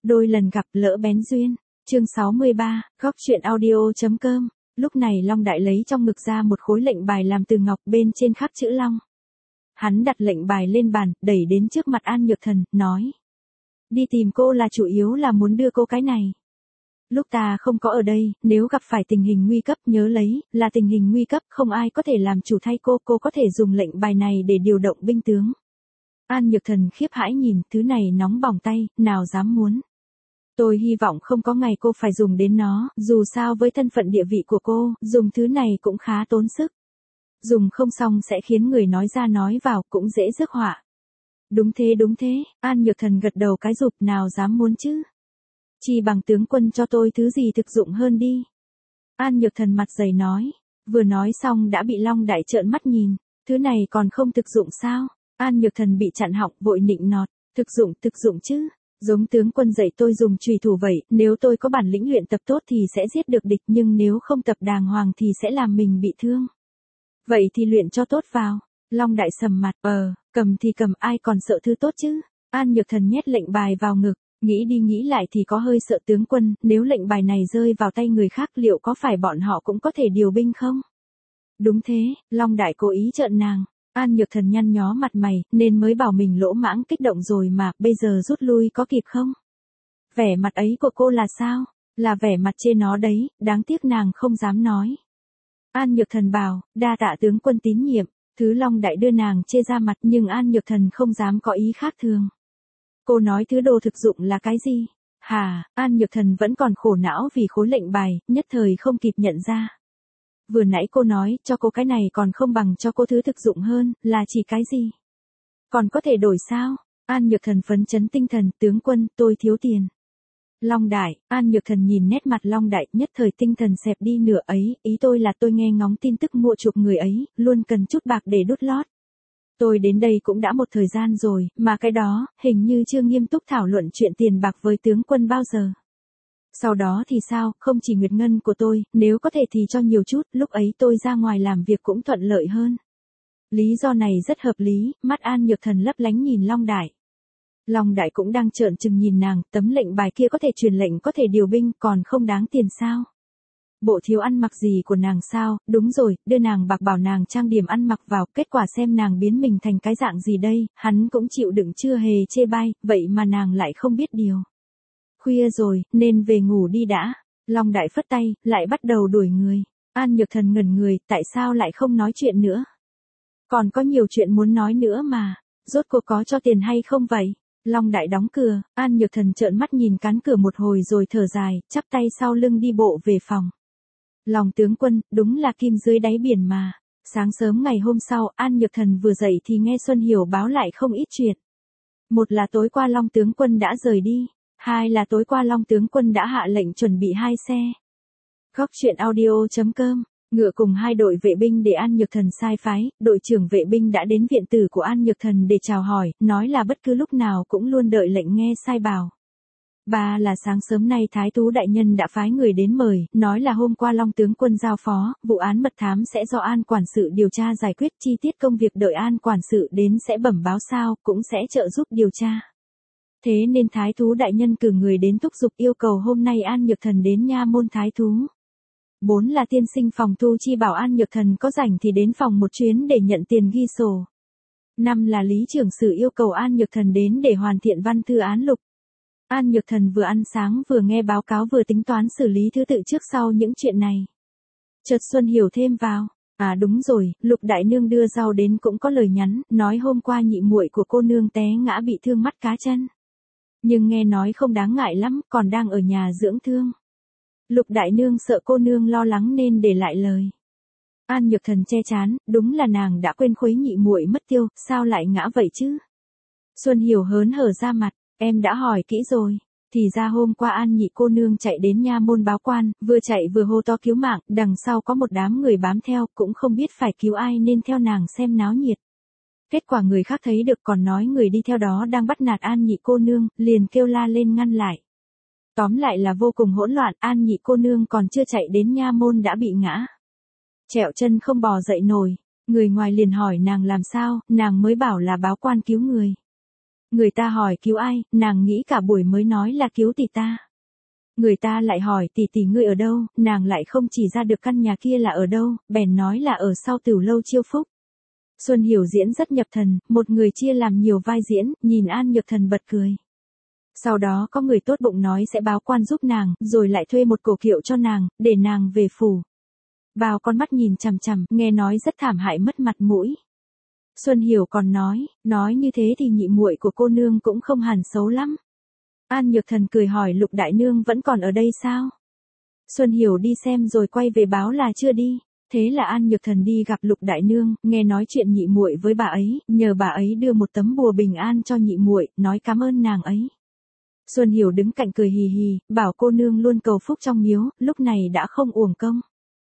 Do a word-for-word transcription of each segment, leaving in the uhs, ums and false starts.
Đôi lần gặp lỡ bén duyên. Chương sáu mươi ba, góc truyện audio.com. Lúc này Long Đại lấy trong ngực ra một khối lệnh bài làm từ ngọc, bên trên khắc chữ Long. Hắn đặt lệnh bài lên bàn, đẩy đến trước mặt An Nhược Thần, nói. Đi tìm cô là chủ yếu là muốn đưa cô cái này. Lúc ta không có ở đây, nếu gặp phải tình hình nguy cấp, nhớ lấy, là tình hình nguy cấp, không ai có thể làm chủ thay cô, cô có thể dùng lệnh bài này để điều động binh tướng. An Nhược Thần khiếp hãi nhìn, thứ này nóng bỏng tay, nào dám muốn. Tôi hy vọng không có ngày cô phải dùng đến nó, dù sao với thân phận địa vị của cô, dùng thứ này cũng khá tốn sức. Dùng không xong sẽ khiến người nói ra nói vào, cũng dễ rước họa. Đúng thế đúng thế, An Nhược Thần gật đầu cái rụp, nào dám muốn chứ. Chi bằng tướng quân cho tôi thứ gì thực dụng hơn đi. An Nhược Thần mặt dày nói, vừa nói xong đã bị Long Đại trợn mắt nhìn, thứ này còn không thực dụng sao? An Nhược Thần bị chặn họng, vội nịnh nọt, thực dụng thực dụng chứ. Giống tướng quân dạy tôi dùng chùy thủ vậy, nếu tôi có bản lĩnh luyện tập tốt thì sẽ giết được địch, nhưng nếu không tập đàng hoàng thì sẽ làm mình bị thương. Vậy thì luyện cho tốt vào. Long Đại sầm mặt, ờ, cầm thì cầm, ai còn sợ thứ tốt chứ. An Nhược Thần nhét lệnh bài vào ngực, nghĩ đi nghĩ lại thì có hơi sợ tướng quân, nếu lệnh bài này rơi vào tay người khác liệu có phải bọn họ cũng có thể điều binh không? Đúng thế, Long Đại cố ý trợn nàng. An Nhược Thần nhăn nhó mặt mày, nên mới bảo mình lỗ mãng kích động rồi mà, bây giờ rút lui có kịp không? Vẻ mặt ấy của cô là sao? Là vẻ mặt chê nó đấy, đáng tiếc nàng không dám nói. An Nhược Thần bảo, đa tạ tướng quân tín nhiệm, thứ Long Đại đưa nàng chê ra mặt, nhưng An Nhược Thần không dám có ý khác thường. Cô nói thứ đồ thực dụng là cái gì? Hà, An Nhược Thần vẫn còn khổ não vì khối lệnh bài, nhất thời không kịp nhận ra. Vừa nãy cô nói, cho cô cái này còn không bằng cho cô thứ thực dụng hơn, là chỉ cái gì? Còn có thể đổi sao? An Nhược Thần phấn chấn tinh thần, tướng quân, tôi thiếu tiền. Long Đại, An Nhược Thần nhìn nét mặt Long Đại, nhất thời tinh thần xẹp đi nửa ấy, ý tôi là tôi nghe ngóng tin tức mua chuộc người ấy, luôn cần chút bạc để đút lót. Tôi đến đây cũng đã một thời gian rồi, mà cái đó, hình như chưa nghiêm túc thảo luận chuyện tiền bạc với tướng quân bao giờ. Sau đó thì sao, không chỉ nguyệt ngân của tôi, nếu có thể thì cho nhiều chút, lúc ấy tôi ra ngoài làm việc cũng thuận lợi hơn. Lý do này rất hợp lý, mắt An Nhược Thần lấp lánh nhìn Long Đại. Long Đại cũng đang trợn trừng nhìn nàng, tấm lệnh bài kia có thể truyền lệnh, có thể điều binh, còn không đáng tiền sao? Bộ thiếu ăn mặc gì của nàng sao? Đúng rồi, đưa nàng bạc bảo nàng trang điểm ăn mặc vào, kết quả xem nàng biến mình thành cái dạng gì đây, hắn cũng chịu đựng chưa hề chê bai, vậy mà nàng lại không biết điều. Khuya rồi, nên về ngủ đi đã. Long Đại phất tay, lại bắt đầu đuổi người. An Nhược Thần ngẩn người, tại sao lại không nói chuyện nữa? Còn có nhiều chuyện muốn nói nữa mà, rốt cuộc có cho tiền hay không vậy? Long Đại đóng cửa, An Nhược Thần trợn mắt nhìn cán cửa một hồi rồi thở dài, chắp tay sau lưng đi bộ về phòng. Lòng tướng quân, đúng là kim dưới đáy biển mà. Sáng sớm ngày hôm sau, An Nhược Thần vừa dậy thì nghe Xuân Hiểu báo lại không ít chuyện. Một là tối qua Long tướng quân đã rời đi. Hai là tối qua Long tướng quân đã hạ lệnh chuẩn bị hai xe. Góc truyện audio.com. Ngựa cùng hai đội vệ binh để An Nhược Thần sai phái, đội trưởng vệ binh đã đến viện tử của An Nhược Thần để chào hỏi, nói là bất cứ lúc nào cũng luôn đợi lệnh nghe sai bảo. Ba là sáng sớm nay Thái Tú Đại Nhân đã phái người đến mời, nói là hôm qua Long tướng quân giao phó, vụ án mật thám sẽ do An quản sự điều tra giải quyết, chi tiết công việc đợi An quản sự đến sẽ bẩm báo sao, cũng sẽ trợ giúp điều tra. Thế nên Thái Thú Đại Nhân cử người đến thúc giục yêu cầu hôm nay An Nhược Thần đến nha môn Thái Thú. Bốn là tiên sinh phòng thu chi bảo An Nhược Thần có rảnh thì đến phòng một chuyến để nhận tiền ghi sổ. Năm là lý trưởng sử yêu cầu An Nhược Thần đến để hoàn thiện văn thư án lục. An Nhược Thần vừa ăn sáng vừa nghe báo cáo vừa tính toán xử lý thứ tự trước sau những chuyện này. Chợt Xuân Hiểu thêm vào. À đúng rồi, Lục Đại Nương đưa rau đến cũng có lời nhắn, nói hôm qua nhị muội của cô nương té ngã bị thương mắt cá chân. Nhưng nghe nói không đáng ngại lắm, còn đang ở nhà dưỡng thương. Lục Đại Nương sợ cô nương lo lắng nên để lại lời. An Nhược Thần che chán, đúng là nàng đã quên khuấy nhị muội mất tiêu, sao lại ngã vậy chứ? Xuân Hiểu hớn hở ra mặt, em đã hỏi kỹ rồi. Thì ra hôm qua An nhị cô nương chạy đến nha môn báo quan, vừa chạy vừa hô to cứu mạng, đằng sau có một đám người bám theo, cũng không biết phải cứu ai nên theo nàng xem náo nhiệt. Kết quả người khác thấy được còn nói người đi theo đó đang bắt nạt An nhị cô nương, liền kêu la lên ngăn lại. Tóm lại là vô cùng hỗn loạn, An nhị cô nương còn chưa chạy đến nha môn đã bị ngã. Trẹo chân không bò dậy nổi, người ngoài liền hỏi nàng làm sao, nàng mới bảo là báo quan cứu người. Người ta hỏi cứu ai, nàng nghĩ cả buổi mới nói là cứu tỷ ta. Người ta lại hỏi tỷ tỷ ngươi ở đâu, nàng lại không chỉ ra được căn nhà kia là ở đâu, bèn nói là ở sau Tửu lâu Chiêu Phúc. Xuân Hiểu diễn rất nhập thần, một người chia làm nhiều vai diễn, nhìn An Nhược Thần bật cười. Sau đó có người tốt bụng nói sẽ báo quan giúp nàng, rồi lại thuê một cổ kiệu cho nàng, để nàng về phủ. Bao con mắt nhìn chằm chằm, nghe nói rất thảm hại mất mặt mũi. Xuân Hiểu còn nói, nói như thế thì nhị muội của cô nương cũng không hẳn xấu lắm. An Nhược Thần cười hỏi Lục đại nương vẫn còn ở đây sao? Xuân Hiểu đi xem rồi quay về báo là chưa đi. Thế là An Nhược Thần đi gặp Lục đại nương, nghe nói chuyện nhị muội với bà ấy, nhờ bà ấy đưa một tấm bùa bình an cho nhị muội, nói cảm ơn nàng ấy. Xuân Hiểu đứng cạnh cười hì hì, bảo cô nương luôn cầu phúc trong miếu, lúc này đã không uổng công.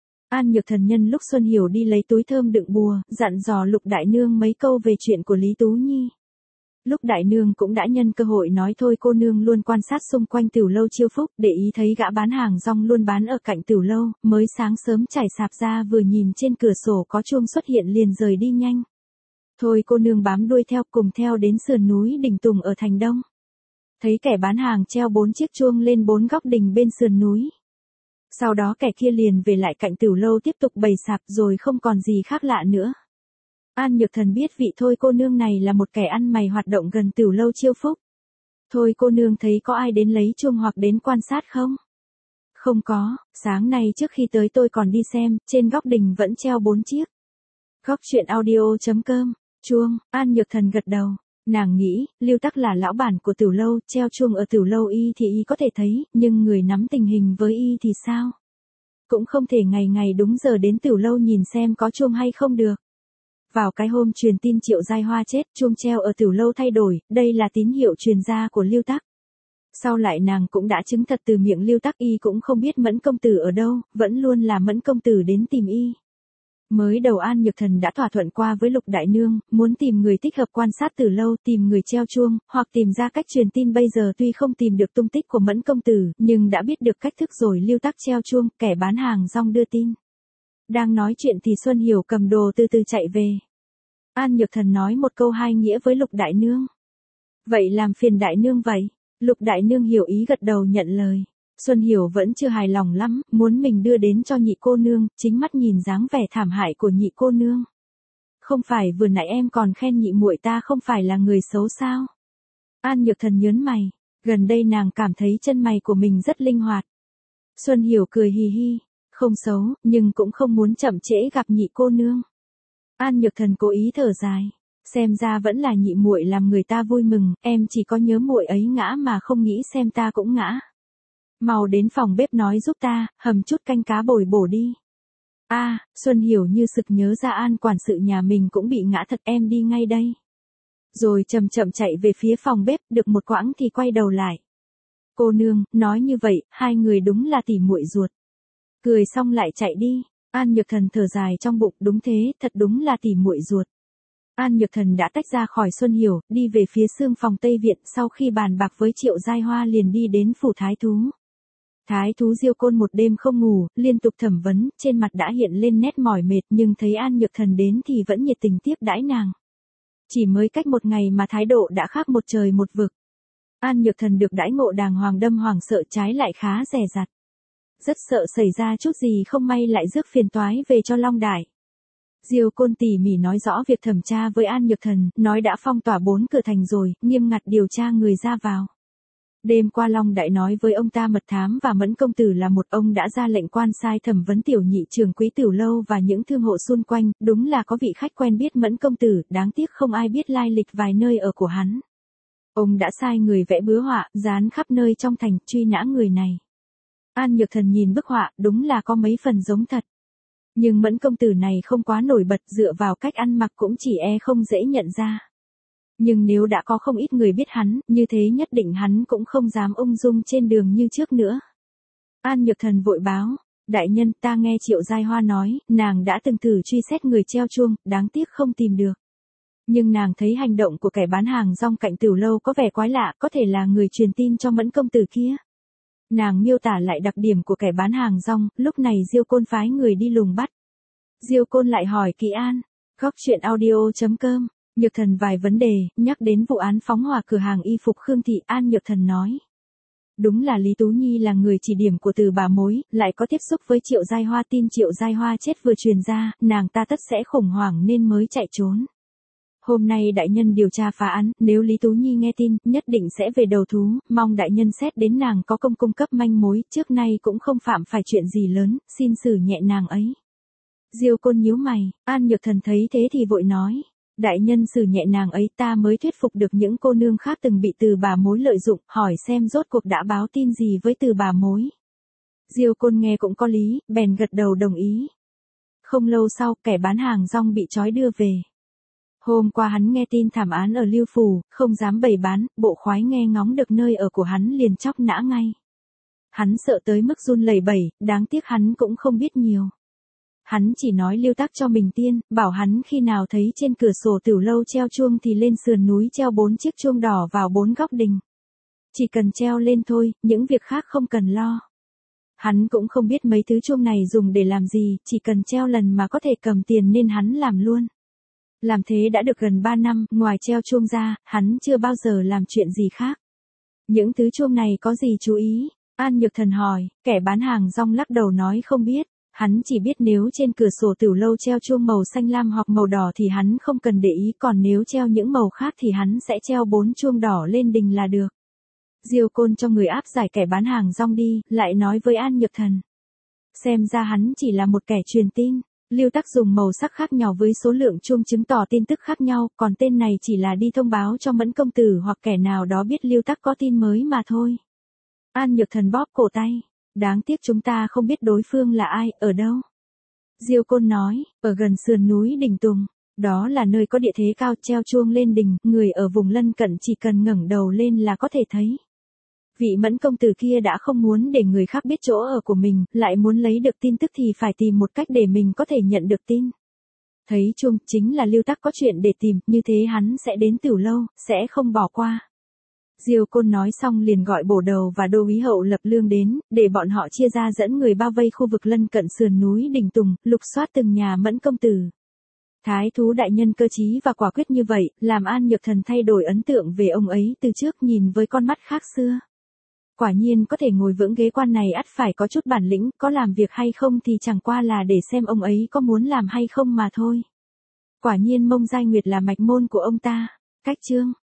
An Nhược Thần nhân lúc Xuân Hiểu đi lấy túi thơm đựng bùa, dặn dò Lục đại nương mấy câu về chuyện của Lý Tú Nhi. Lúc đại nương cũng đã nhân cơ hội nói thôi cô nương luôn quan sát xung quanh Tửu lâu Chiêu Phúc, để ý thấy gã bán hàng rong luôn bán ở cạnh Tửu lâu, mới sáng sớm trải sạp ra vừa nhìn trên cửa sổ có chuông xuất hiện liền rời đi nhanh. Thôi cô nương bám đuôi theo cùng theo đến sườn núi Đình Tùng ở thành Đông. Thấy kẻ bán hàng treo bốn chiếc chuông lên bốn góc đình bên sườn núi. Sau đó kẻ kia liền về lại cạnh Tửu lâu tiếp tục bày sạp rồi không còn gì khác lạ nữa. An Nhược Thần biết vị Thôi cô nương này là một kẻ ăn mày hoạt động gần Tửu lâu Chiêu Phúc. Thôi cô nương thấy có ai đến lấy chuông hoặc đến quan sát không? Không có, sáng nay trước khi tới tôi còn đi xem, trên góc đình vẫn treo bốn chiếc. Góc truyện audio chấm com, chuông, An Nhược Thần gật đầu. Nàng nghĩ, Lưu Tắc là lão bản của Tửu lâu, treo chuông ở Tửu lâu y thì y có thể thấy, nhưng người nắm tình hình với y thì sao? Cũng không thể ngày ngày đúng giờ đến Tửu lâu nhìn xem có chuông hay không được. Vào cái hôm truyền tin Triệu Giai Hoa chết, chuông treo ở Tửu lâu thay đổi, đây là tín hiệu truyền ra của Lưu Tắc. Sau lại nàng cũng đã chứng thật từ miệng Lưu Tắc y cũng không biết Mẫn công tử ở đâu, vẫn luôn là Mẫn công tử đến tìm y. Mới đầu An Nhược Thần đã thỏa thuận qua với Lục đại nương, muốn tìm người thích hợp quan sát Tửu lâu, tìm người treo chuông, hoặc tìm ra cách truyền tin. Bây giờ tuy không tìm được tung tích của Mẫn công tử, nhưng đã biết được cách thức rồi. Lưu Tắc treo chuông, kẻ bán hàng rong đưa tin. Đang nói chuyện thì Xuân Hiểu cầm đồ từ từ chạy về. An Nhược Thần nói một câu hai nghĩa với Lục đại nương. Vậy làm phiền đại nương vậy. Lục đại nương hiểu ý gật đầu nhận lời. Xuân Hiểu vẫn chưa hài lòng lắm, muốn mình đưa đến cho nhị cô nương, chính mắt nhìn dáng vẻ thảm hại của nhị cô nương. Không phải vừa nãy em còn khen nhị muội ta không phải là người xấu sao? An Nhược Thần nhớn mày, gần đây nàng cảm thấy chân mày của mình rất linh hoạt. Xuân Hiểu cười hì hì, không xấu, nhưng cũng không muốn chậm trễ gặp nhị cô nương. An Nhược Thần cố ý thở dài, xem ra vẫn là nhị muội làm người ta vui mừng, em chỉ có nhớ muội ấy ngã mà không nghĩ xem ta cũng ngã. Mau đến phòng bếp nói giúp ta, hầm chút canh cá bồi bổ đi. A, à, Xuân Hiểu như sực nhớ ra An quản sự nhà mình cũng bị ngã thật, em đi ngay đây. Rồi chậm chậm chạy về phía phòng bếp, được một quãng thì quay đầu lại. Cô nương, nói như vậy, hai người đúng là tỉ muội ruột. Cười xong lại chạy đi. An Nhược Thần thở dài trong bụng, đúng thế, thật đúng là tỉ muội ruột. An Nhược Thần đã tách ra khỏi Xuân Hiểu, đi về phía xương phòng Tây Viện, sau khi bàn bạc với Triệu Giai Hoa liền đi đến phủ thái thú. Thái thú Diêu Côn một đêm không ngủ, liên tục thẩm vấn, trên mặt đã hiện lên nét mỏi mệt, nhưng thấy An Nhược Thần đến thì vẫn nhiệt tình tiếp đãi nàng. Chỉ mới cách một ngày mà thái độ đã khác một trời một vực. An Nhược Thần được đãi ngộ đàng hoàng đâm hoàng sợ trái lại khá dè dặt. Rất sợ xảy ra chút gì không may lại rước phiền toái về cho Long Đại. Diêu Côn tỉ mỉ nói rõ việc thẩm tra với An Nhược Thần, nói đã phong tỏa bốn cửa thành rồi, nghiêm ngặt điều tra người ra vào. Đêm qua Long Đại nói với ông ta Mật Thám và Mẫn công tử là một, ông đã ra lệnh quan sai thẩm vấn tiểu nhị trưởng quý Tửu lâu và những thương hộ xung quanh, đúng là có vị khách quen biết Mẫn công tử, đáng tiếc không ai biết lai lịch vài nơi ở của hắn. Ông đã sai người vẽ bứa họa, dán khắp nơi trong thành, truy nã người này. An Nhược Thần nhìn bức họa, đúng là có mấy phần giống thật. Nhưng Mẫn công tử này không quá nổi bật, dựa vào cách ăn mặc cũng chỉ e không dễ nhận ra. Nhưng nếu đã có không ít người biết hắn, như thế nhất định hắn cũng không dám ung dung trên đường như trước nữa. An Nhược Thần vội báo, đại nhân, ta nghe Triệu Giai Hoa nói, nàng đã từng thử truy xét người treo chuông, đáng tiếc không tìm được. Nhưng nàng thấy hành động của kẻ bán hàng rong cạnh Tửu lâu có vẻ quái lạ, có thể là người truyền tin cho Mẫn công tử kia. Nàng miêu tả lại đặc điểm của kẻ bán hàng rong, lúc này Diêu Côn phái người đi lùng bắt. Diêu Côn lại hỏi Kỳ An, góc truyện audio chấm com, Nhược Thần vài vấn đề, nhắc đến vụ án phóng hỏa cửa hàng y phục Khương Thị, An Nhược Thần nói. Đúng là Lý Tú Nhi là người chỉ điểm của Từ bà mối, lại có tiếp xúc với Triệu Giai Hoa, tin Triệu Giai Hoa chết vừa truyền ra, nàng ta tất sẽ khủng hoảng nên mới chạy trốn. Hôm nay đại nhân điều tra phá án, nếu Lý Tú Nhi nghe tin, nhất định sẽ về đầu thú, mong đại nhân xét đến nàng có công cung cấp manh mối, trước nay cũng không phạm phải chuyện gì lớn, xin xử nhẹ nàng ấy. Diêu Côn nhíu mày, An Nhược Thần thấy thế thì vội nói. Đại nhân xử nhẹ nàng ấy, ta mới thuyết phục được những cô nương khác từng bị Từ bà mối lợi dụng, hỏi xem rốt cuộc đã báo tin gì với Từ bà mối. Diêu Côn nghe cũng có lý, bèn gật đầu đồng ý. Không lâu sau, kẻ bán hàng rong bị trói đưa về. Hôm qua hắn nghe tin thảm án ở Lưu Phủ, không dám bày bán, bộ khoái nghe ngóng được nơi ở của hắn liền chóc nã ngay. Hắn sợ tới mức run lẩy bẩy, đáng tiếc hắn cũng không biết nhiều. Hắn chỉ nói Lưu Tắc cho mình tiên, bảo hắn khi nào thấy trên cửa sổ tiểu lâu treo chuông thì lên sườn núi treo bốn chiếc chuông đỏ vào bốn góc đình. Chỉ cần treo lên thôi, những việc khác không cần lo. Hắn cũng không biết mấy thứ chuông này dùng để làm gì, chỉ cần treo lần mà có thể cầm tiền nên hắn làm luôn. Làm thế đã được gần ba năm, ngoài treo chuông ra, hắn chưa bao giờ làm chuyện gì khác. Những thứ chuông này có gì chú ý? An Nhược Thần hỏi, kẻ bán hàng rong lắc đầu nói không biết. Hắn chỉ biết nếu trên cửa sổ tiểu lâu treo chuông màu xanh lam hoặc màu đỏ thì hắn không cần để ý, còn nếu treo những màu khác thì hắn sẽ treo bốn chuông đỏ lên đình là được. Diêu Côn cho người áp giải kẻ bán hàng rong đi, lại nói với An Nhược Thần. Xem ra hắn chỉ là một kẻ truyền tin. Lưu Tắc dùng màu sắc khác nhau với số lượng chuông chứng tỏ tin tức khác nhau, còn tên này chỉ là đi thông báo cho Mẫn công tử hoặc kẻ nào đó biết Lưu Tắc có tin mới mà thôi. An Nhược Thần bóp cổ tay. Đáng tiếc chúng ta không biết đối phương là ai, ở đâu. Diêu Côn nói, ở gần sườn núi Đình Tùng. Đó là nơi có địa thế cao, treo chuông lên đình, người ở vùng lân cận chỉ cần ngẩng đầu lên là có thể thấy. Vị Mẫn công tử kia đã không muốn để người khác biết chỗ ở của mình, lại muốn lấy được tin tức thì phải tìm một cách để mình có thể nhận được tin. Thấy chuông, chính là Lưu Tắc có chuyện để tìm, như thế hắn sẽ đến tiểu lâu, sẽ không bỏ qua. Diêu Côn nói xong liền gọi bổ đầu và đô úy hậu Lập Lương đến, để bọn họ chia ra dẫn người bao vây khu vực lân cận sườn núi Đình Tùng, lục soát từng nhà Mẫn công tử. Thái thú đại nhân cơ trí và quả quyết như vậy, làm An Nhược Thần thay đổi ấn tượng về ông ấy từ trước nhìn với con mắt khác xưa. Quả nhiên có thể ngồi vững ghế quan này ắt phải có chút bản lĩnh, có làm việc hay không thì chẳng qua là để xem ông ấy có muốn làm hay không mà thôi. Quả nhiên Mông Giai Nguyệt là mạch môn của ông ta. Cách chương